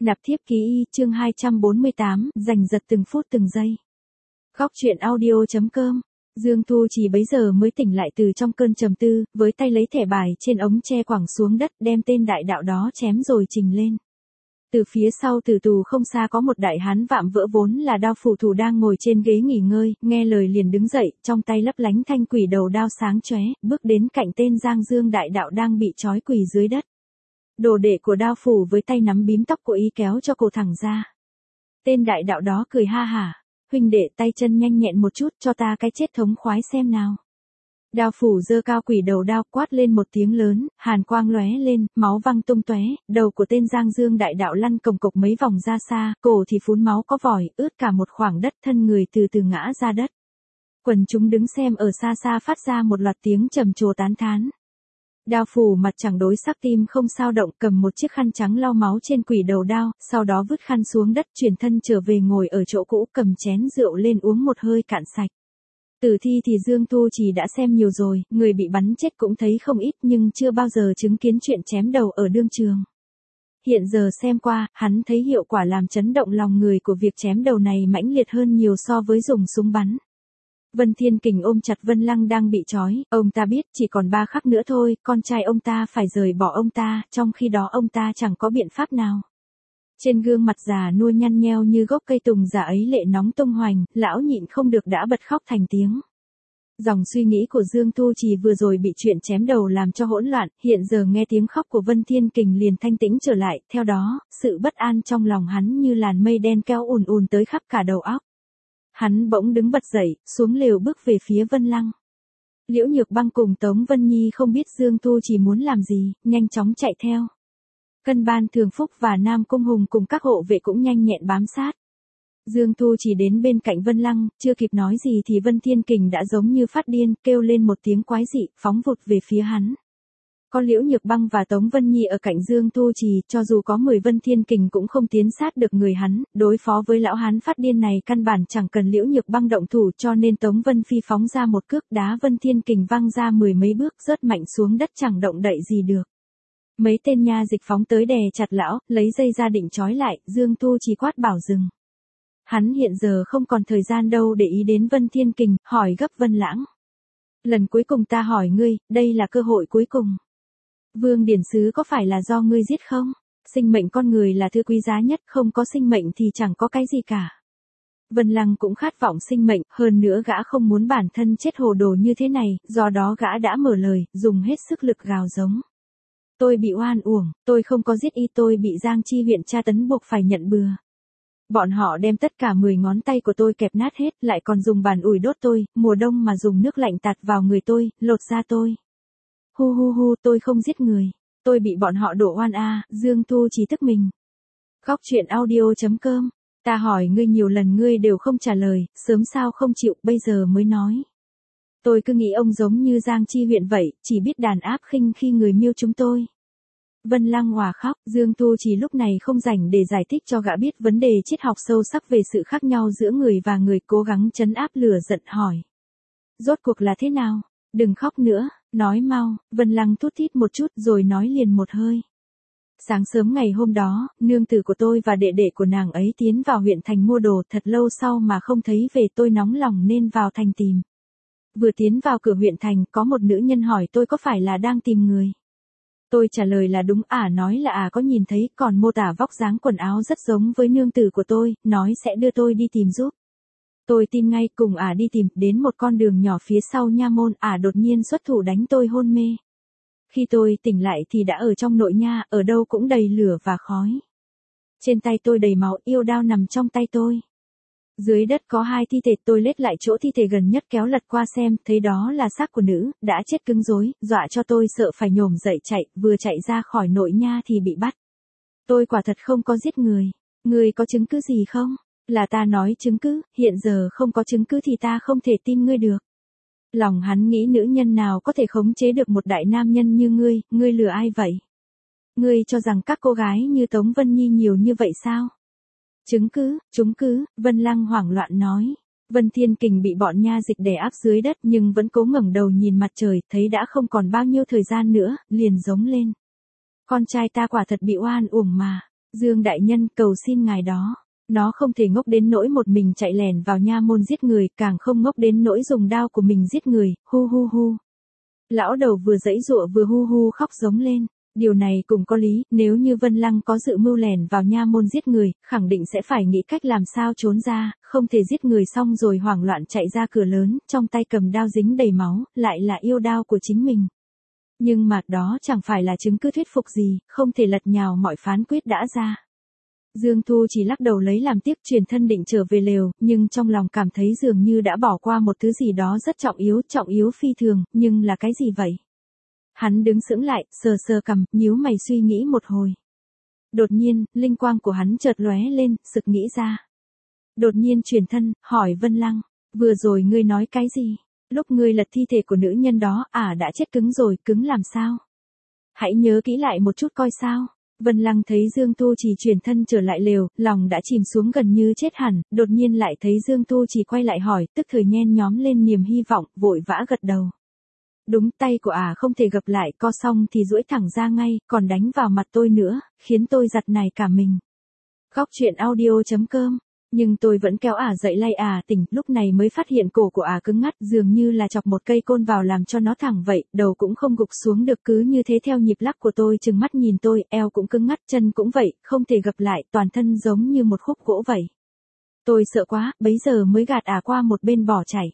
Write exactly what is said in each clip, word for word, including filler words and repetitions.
Nạp thiếp ký y, chương hai trăm bốn mươi tám, giành giật từng phút từng giây. Góc truyện audio.com. Dương Thu Trì bấy giờ mới tỉnh lại từ trong cơn trầm tư, với tay lấy thẻ bài trên ống tre quẳng xuống đất, đem tên đại đạo đó chém rồi trình lên. Từ phía sau tử tù không xa có một đại hán vạm vỡ vốn là Đao Phủ thủ đang ngồi trên ghế nghỉ ngơi, nghe lời liền đứng dậy, trong tay lấp lánh thanh quỷ đầu đao sáng chóe, bước đến cạnh tên Giang Dương đại đạo đang bị trói quỳ dưới đất. Đồ đệ của Đao Phủ với tay nắm bím tóc của y kéo cho cổ thẳng ra. Tên đại đạo đó cười ha hả, huynh đệ tay chân nhanh nhẹn một chút cho ta cái chết thống khoái xem nào. Đao Phủ giơ cao quỷ đầu đao quát lên một tiếng lớn, hàn quang lóe lên, máu văng tung tóe, đầu của tên Giang Dương đại đạo lăn cồng cộc mấy vòng ra xa, cổ thì phún máu có vòi, ướt cả một khoảng đất, thân người từ từ ngã ra đất. Quần chúng đứng xem ở xa xa phát ra một loạt tiếng trầm trồ tán thán. Đao Phủ mặt chẳng đối sắc tim không sao động, cầm một chiếc khăn trắng lau máu trên quỷ đầu đao, sau đó vứt khăn xuống đất, chuyển thân trở về ngồi ở chỗ cũ, cầm chén rượu lên uống một hơi cạn sạch. Tử thi thì Dương Thu Trì đã xem nhiều rồi, người bị bắn chết cũng thấy không ít nhưng chưa bao giờ chứng kiến chuyện chém đầu ở đương trường. Hiện giờ xem qua, hắn thấy hiệu quả làm chấn động lòng người của việc chém đầu này mãnh liệt hơn nhiều so với dùng súng bắn. Vân Thiên Kình ôm chặt Vân Lăng đang bị trói, ông ta biết chỉ còn ba khắc nữa thôi, con trai ông ta phải rời bỏ ông ta, trong khi đó ông ta chẳng có biện pháp nào. Trên gương mặt già nua nhăn nheo như gốc cây tùng già ấy lệ nóng tung hoành, lão nhịn không được đã bật khóc thành tiếng. Dòng suy nghĩ của Dương Thu Trì vừa rồi bị chuyện chém đầu làm cho hỗn loạn, hiện giờ nghe tiếng khóc của Vân Thiên Kình liền thanh tĩnh trở lại, theo đó, sự bất an trong lòng hắn như làn mây đen kéo ùn ùn tới khắp cả đầu óc. Hắn bỗng đứng bật dậy, xuống lều bước về phía Vân Lăng. Liễu Nhược Băng cùng Tống Vân Nhi không biết Dương Thu Trì muốn làm gì, nhanh chóng chạy theo. Cân Ban Thường Phúc và Nam Cung Hùng cùng các hộ vệ cũng nhanh nhẹn bám sát. Dương Thu Trì đến bên cạnh Vân Lăng, chưa kịp nói gì thì Vân Thiên Kình đã giống như phát điên, kêu lên một tiếng quái dị, phóng vụt về phía hắn. Có Liễu Nhược Băng và Tống Vân Nhi ở cạnh Dương Thu Trì, cho dù có mười Vân Thiên Kình cũng không tiến sát được người hắn, đối phó với lão hán phát điên này căn bản chẳng cần Liễu Nhược Băng động thủ, cho nên Tống Vân Phi phóng ra một cước đá Vân Thiên Kình văng ra mười mấy bước, rớt mạnh xuống đất chẳng động đậy gì được. Mấy tên nha dịch phóng tới đè chặt lão, lấy dây ra định trói lại, Dương Thu Trì quát bảo dừng. Hắn hiện giờ không còn thời gian đâu để ý đến Vân Thiên Kình, hỏi gấp Vân Lãng. Lần cuối cùng ta hỏi ngươi, đây là cơ hội cuối cùng. Vương Điển Sứ có phải là do ngươi giết không? Sinh mệnh con người là thứ quý giá nhất, không có sinh mệnh thì chẳng có cái gì cả. Vân Lăng cũng khát vọng sinh mệnh, hơn nữa gã không muốn bản thân chết hồ đồ như thế này, do đó gã đã mở lời, dùng hết sức lực gào giống. Tôi bị oan uổng, tôi không có giết y, tôi bị Giang Chi huyện tra tấn buộc phải nhận bừa. Bọn họ đem tất cả mười ngón tay của tôi kẹp nát hết, lại còn dùng bàn ủi đốt tôi, mùa đông mà dùng nước lạnh tạt vào người tôi, lột da tôi. Hu hu hu, tôi không giết người, tôi bị bọn họ đổ oan a. À, Dương Thu Trì tức mình. Góc truyện audio.com. Ta hỏi ngươi nhiều lần ngươi đều không trả lời, sớm sao không chịu, bây giờ mới nói. Tôi cứ nghĩ ông giống như Giang Chi huyện vậy, chỉ biết đàn áp khinh khi người miêu chúng tôi. Vân Lăng hòa khóc, Dương Thu Trì lúc này không rảnh để giải thích cho gã biết vấn đề triết học sâu sắc về sự khác nhau giữa người và người, cố gắng trấn áp lửa giận hỏi. Rốt cuộc là thế nào? Đừng khóc nữa, nói mau. Vân Lăng thút thít một chút rồi nói liền một hơi. Sáng sớm ngày hôm đó, nương tử của tôi và đệ đệ của nàng ấy tiến vào huyện thành mua đồ, thật lâu sau mà không thấy về, tôi nóng lòng nên vào thành tìm. Vừa tiến vào cửa huyện thành, có một nữ nhân hỏi tôi có phải là đang tìm người. Tôi trả lời là đúng, ả à nói là ả à có nhìn thấy, còn mô tả vóc dáng quần áo rất giống với nương tử của tôi, nói sẽ đưa tôi đi tìm giúp. Tôi tin ngay, cùng ả à đi tìm, đến một con đường nhỏ phía sau nha môn, ả à đột nhiên xuất thủ đánh tôi hôn mê. Khi tôi tỉnh lại thì đã ở trong nội nha, ở đâu cũng đầy lửa và khói. Trên tay tôi đầy máu, yêu đao nằm trong tay tôi. Dưới đất có hai thi thể, tôi lết lại chỗ thi thể gần nhất kéo lật qua xem, thấy đó là xác của nữ, đã chết cứng rối, dọa cho tôi sợ phải nhổm dậy chạy, vừa chạy ra khỏi nội nha thì bị bắt. Tôi quả thật không có giết người. Người có chứng cứ gì không? Là ta nói chứng cứ, hiện giờ không có chứng cứ thì ta không thể tin ngươi được. Lòng hắn nghĩ nữ nhân nào có thể khống chế được một đại nam nhân như ngươi, ngươi lừa ai vậy? Ngươi cho rằng các cô gái như Tống Vân Nhi nhiều như vậy sao? Chứng cứ, chứng cứ, Vân Lăng hoảng loạn nói. Vân Thiên Kình bị bọn nha dịch đè áp dưới đất nhưng vẫn cố ngẩng đầu nhìn mặt trời, thấy đã không còn bao nhiêu thời gian nữa, liền giống lên. Con trai ta quả thật bị oan uổng mà. Dương đại nhân, cầu xin ngài đó. Nó không thể ngốc đến nỗi một mình chạy lẻn vào nha môn giết người, càng không ngốc đến nỗi dùng đao của mình giết người, hu hu hu. Lão đầu vừa giãy giụa vừa hu hu khóc giống lên. Điều này cũng có lý, nếu như Vân Lăng có dự mưu lẻn vào nha môn giết người, khẳng định sẽ phải nghĩ cách làm sao trốn ra, không thể giết người xong rồi hoảng loạn chạy ra cửa lớn, trong tay cầm đao dính đầy máu, lại là yêu đao của chính mình. Nhưng mà đó chẳng phải là chứng cứ thuyết phục gì, không thể lật nhào mọi phán quyết đã ra. Dương Thu chỉ lắc đầu lấy làm tiếc, truyền thân định trở về lều, nhưng trong lòng cảm thấy dường như đã bỏ qua một thứ gì đó rất trọng yếu, trọng yếu phi thường, nhưng là cái gì vậy? Hắn đứng sững lại, sờ sờ cằm, nhíu mày suy nghĩ một hồi. Đột nhiên, linh quang của hắn chợt lóe lên, sực nghĩ ra. Đột nhiên truyền thân, hỏi Vân Lăng, vừa rồi ngươi nói cái gì? Lúc ngươi lật thi thể của nữ nhân đó, à đã chết cứng rồi, cứng làm sao? Hãy nhớ kỹ lại một chút coi sao. Vân Lăng thấy Dương Tu Trì truyền thân trở lại lều, lòng đã chìm xuống gần như chết hẳn, đột nhiên lại thấy Dương Tu Trì quay lại hỏi, tức thời nhen nhóm lên niềm hy vọng, vội vã gật đầu. Đúng, tay của ả à không thể gập lại, co xong thì duỗi thẳng ra ngay, còn đánh vào mặt tôi nữa, khiến tôi giật nảy cả mình. Góc truyện audio chấm com. Nhưng tôi vẫn kéo ả à dậy lay ả à tỉnh, lúc này mới phát hiện cổ của ả à cứng ngắt, dường như là chọc một cây côn vào làm cho nó thẳng vậy, đầu cũng không gục xuống được, cứ như thế theo nhịp lắc của tôi chừng mắt nhìn tôi, eo cũng cứng ngắt, chân cũng vậy, không thể gập lại, toàn thân giống như một khúc gỗ vậy. Tôi sợ quá, bấy giờ mới gạt ả à qua một bên bỏ chạy.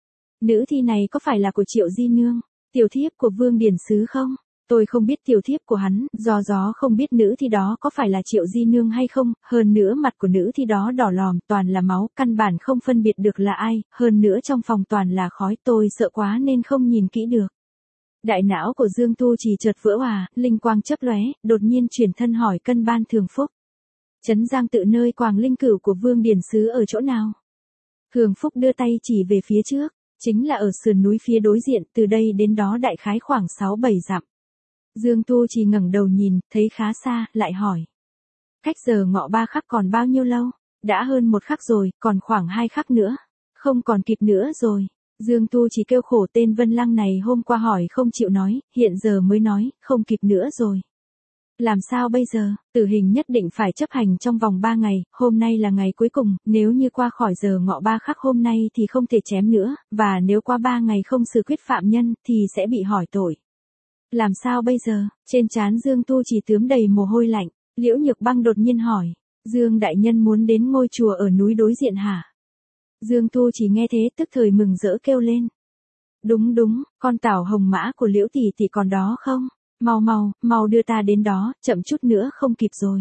Nữ thi này có phải là của Triệu Di Nương, tiểu thiếp của Vương Điển Sứ không? Tôi không biết tiểu thiếp của hắn, do gió không biết nữ thi đó có phải là Triệu Di Nương hay không, hơn nữa mặt của nữ thi đó đỏ lòm, toàn là máu, căn bản không phân biệt được là ai, hơn nữa trong phòng toàn là khói, tôi sợ quá nên không nhìn kỹ được. Đại não của Dương Tu Trì chợt vỡ òa, linh quang chớp lóe, đột nhiên chuyển thân hỏi Cân Ban Thường Phúc. Trấn Giang Tự nơi Quàng Linh Cửu của Vương Điển Sứ ở chỗ nào? Thường Phúc đưa tay chỉ về phía trước, chính là ở sườn núi phía đối diện, từ đây đến đó đại khái khoảng sáu bảy dặm. Dương Tu Trì ngẩng đầu nhìn, thấy khá xa, lại hỏi. Cách giờ ngọ ba khắc còn bao nhiêu lâu? Đã hơn một khắc rồi, còn khoảng hai khắc nữa. Không còn kịp nữa rồi. Dương Tu Trì kêu khổ, tên Vân Lăng này hôm qua hỏi không chịu nói, hiện giờ mới nói, không kịp nữa rồi. Làm sao bây giờ? Tử hình nhất định phải chấp hành trong vòng ba ngày, hôm nay là ngày cuối cùng, nếu như qua khỏi giờ ngọ ba khắc hôm nay thì không thể chém nữa, và nếu qua ba ngày không xử quyết phạm nhân, thì sẽ bị hỏi tội. Làm sao bây giờ? Trên trán Dương Tu Trì tướm đầy mồ hôi lạnh, Liễu Nhược Băng đột nhiên hỏi, Dương đại nhân muốn đến ngôi chùa ở núi đối diện hả? Dương Tu Trì nghe thế tức thời mừng rỡ kêu lên. Đúng đúng, con tảo hồng mã của Liễu tỷ tỷ còn đó không? Mau mau, mau đưa ta đến đó, chậm chút nữa không kịp rồi.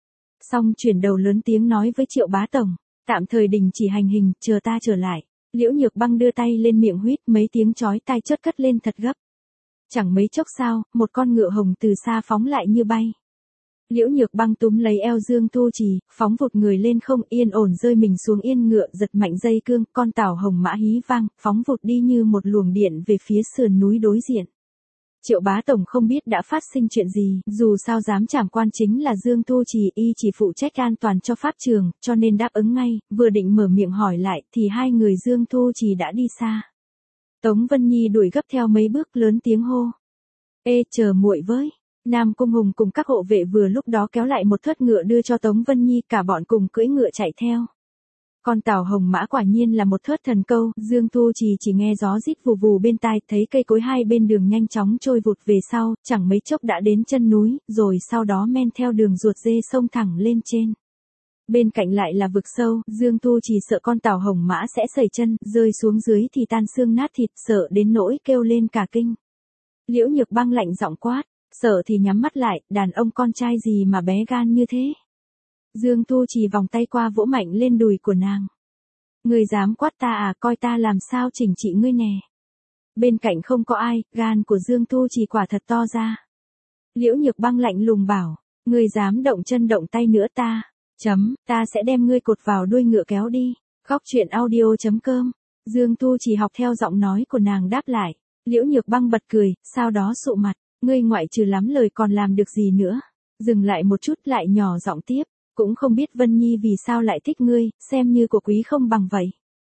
Xong chuyển đầu lớn tiếng nói với Triệu Bá Tổng, tạm thời đình chỉ hành hình, chờ ta trở lại. Liễu Nhược Băng đưa tay lên miệng huýt, mấy tiếng chói tai chớt cất lên thật gấp. Chẳng mấy chốc sao, một con ngựa hồng từ xa phóng lại như bay. Liễu Nhược Băng túm lấy eo Dương Tu Trì, phóng vụt người lên không, yên ổn rơi mình xuống yên ngựa, giật mạnh dây cương, con tảo hồng mã hí vang, phóng vụt đi như một luồng điện về phía sườn núi đối diện. Triệu Bá Tổng không biết đã phát sinh chuyện gì, dù sao giám trảm quan chính là Dương Tu Trì, y chỉ phụ trách an toàn cho pháp trường, cho nên đáp ứng ngay, vừa định mở miệng hỏi lại, thì hai người Dương Tu Trì đã đi xa. Tống Vân Nhi đuổi gấp theo mấy bước, lớn tiếng hô. Ê, chờ muội với. Nam Cung Hùng cùng các hộ vệ vừa lúc đó kéo lại một thớt ngựa đưa cho Tống Vân Nhi, cả bọn cùng cưỡi ngựa chạy theo. Con tảo hồng mã quả nhiên là một thớt thần câu, Dương Tu Trì chỉ nghe gió rít vù vù bên tai, thấy cây cối hai bên đường nhanh chóng trôi vụt về sau, chẳng mấy chốc đã đến chân núi, rồi sau đó men theo đường ruột dê sông thẳng lên trên. Bên cạnh lại là vực sâu, Dương Tu Trì sợ con tảo hồng mã sẽ sẩy chân, rơi xuống dưới thì tan xương nát thịt, sợ đến nỗi kêu lên cả kinh. Liễu Nhược Băng lạnh giọng quát, sợ thì nhắm mắt lại, đàn ông con trai gì mà bé gan như thế. Dương Tu Trì vòng tay qua vỗ mạnh lên đùi của nàng. Ngươi dám quát ta à, coi ta làm sao chỉnh trị ngươi nè. Bên cạnh không có ai, gan của Dương Tu Trì quả thật to ra. Liễu Nhược Băng lạnh lùng bảo, ngươi dám động chân động tay nữa ta, chấm, ta sẽ đem ngươi cột vào đuôi ngựa kéo đi. Góc truyện audio chấm com. Dương Tu Trì học theo giọng nói của nàng đáp lại. Liễu Nhược Băng bật cười, sau đó sụ mặt, ngươi ngoại trừ lắm lời còn làm được gì nữa. Dừng lại một chút lại nhỏ giọng tiếp. Cũng không biết Vân Nhi vì sao lại thích ngươi, xem như của quý không bằng vậy.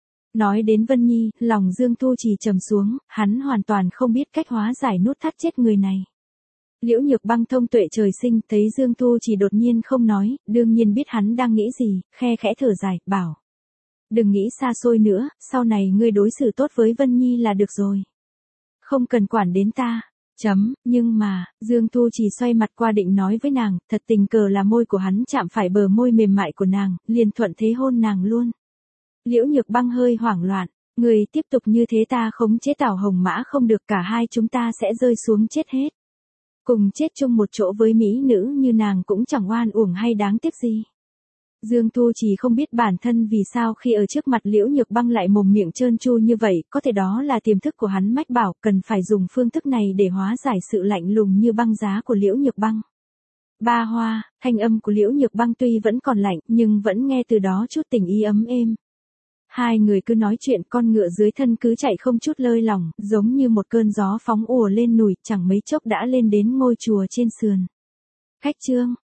Nói đến Vân Nhi, lòng Dương Tu Trì trầm xuống, hắn hoàn toàn không biết cách hóa giải nút thắt chết người này. Liễu Nhược Băng thông tuệ trời sinh, thấy Dương Thu chỉ đột nhiên không nói, đương nhiên biết hắn đang nghĩ gì, khe khẽ thở dài, bảo. Đừng nghĩ xa xôi nữa, sau này ngươi đối xử tốt với Vân Nhi là được rồi. Không cần quản đến ta. Chấm, nhưng mà, Dương Thu chỉ xoay mặt qua định nói với nàng, thật tình cờ là môi của hắn chạm phải bờ môi mềm mại của nàng, liền thuận thế hôn nàng luôn. Liễu Nhược Băng hơi hoảng loạn, người tiếp tục như thế ta khống chế Tảo Hồng Mã không được, cả hai chúng ta sẽ rơi xuống chết hết. Cùng chết chung một chỗ với mỹ nữ như nàng cũng chẳng oan uổng hay đáng tiếc gì. Dương Thu chỉ không biết bản thân vì sao khi ở trước mặt Liễu Nhược Băng lại mồm miệng trơn tru như vậy, có thể đó là tiềm thức của hắn mách bảo, cần phải dùng phương thức này để hóa giải sự lạnh lùng như băng giá của Liễu Nhược Băng. Ba Hoa, thanh âm của Liễu Nhược Băng tuy vẫn còn lạnh, nhưng vẫn nghe từ đó chút tình ý ấm êm. Hai người cứ nói chuyện, con ngựa dưới thân cứ chạy không chút lơi lỏng, giống như một cơn gió phóng ùa lên núi, chẳng mấy chốc đã lên đến ngôi chùa trên sườn. Khách trương.